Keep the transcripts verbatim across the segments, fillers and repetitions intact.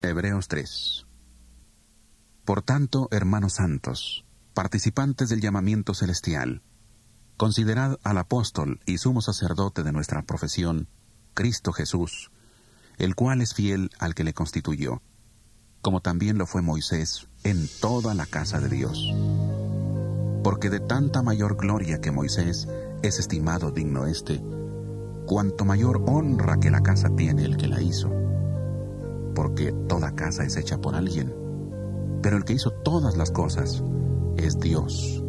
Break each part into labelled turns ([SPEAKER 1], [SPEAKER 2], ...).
[SPEAKER 1] Hebreos tres. Por tanto, hermanos santos, participantes del llamamiento celestial, considerad al apóstol y sumo sacerdote de nuestra profesión, Cristo Jesús, el cual es fiel al que le constituyó, como también lo fue Moisés en toda la casa de Dios. Porque de tanta mayor gloria que Moisés es estimado digno éste, cuanto mayor honra que la casa tiene el que la hizo. Porque toda casa es hecha por alguien, pero el que hizo todas las cosas es Dios.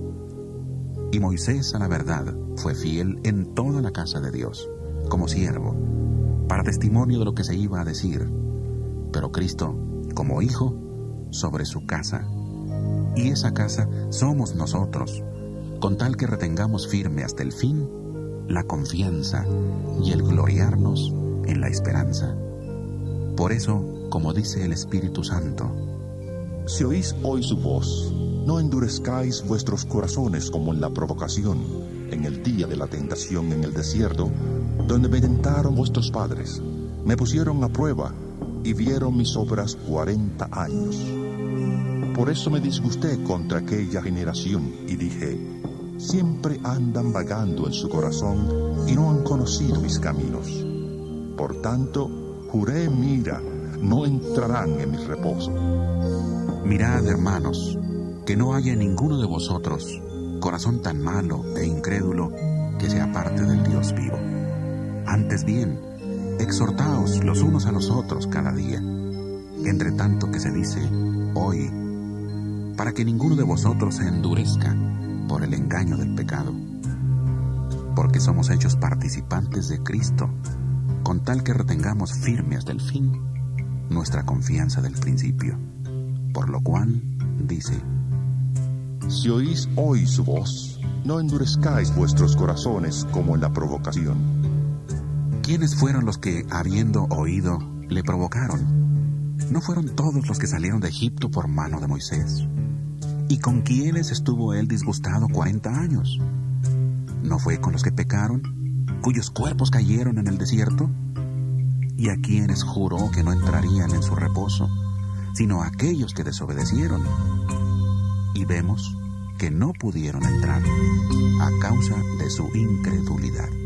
[SPEAKER 1] Y Moisés, a la verdad, fue fiel en toda la casa de Dios, como siervo, para testimonio de lo que se iba a decir, pero Cristo, como hijo, sobre su casa. Y esa casa somos nosotros, con tal que retengamos firme hasta el fin la confianza y el gloriarnos en la esperanza. Por eso, como dice el Espíritu Santo,
[SPEAKER 2] si oís hoy su voz, no endurezcáis vuestros corazones como en la provocación, en el día de la tentación en el desierto, donde me tentaron vuestros padres, me pusieron a prueba y vieron mis obras cuarenta años. Por eso me disgusté contra aquella generación y dije, siempre andan vagando en su corazón y no han conocido mis caminos. Por tanto, juré en mi ira, no entrarán en mi reposo.
[SPEAKER 1] Mirad, hermanos, que no haya en ninguno de vosotros corazón tan malo e incrédulo que se aparte del Dios vivo. Antes bien, exhortaos los unos a los otros cada día, entre tanto que se dice hoy, para que ninguno de vosotros se endurezca por el engaño del pecado. Porque somos hechos participantes de Cristo, con tal que retengamos firme hasta el fin nuestra confianza del principio. Por lo cual, dice,
[SPEAKER 2] si oís hoy su voz, no endurezcáis vuestros corazones como en la provocación.
[SPEAKER 1] ¿Quiénes fueron los que, habiendo oído, le provocaron? ¿No fueron todos los que salieron de Egipto por mano de Moisés? ¿Y con quiénes estuvo él disgustado cuarenta años? ¿No fue con los que pecaron, cuyos cuerpos cayeron en el desierto? ¿Y a quienes juró que no entrarían en su reposo, sino a aquellos que desobedecieron? Y vemos que no pudieron entrar a causa de su incredulidad.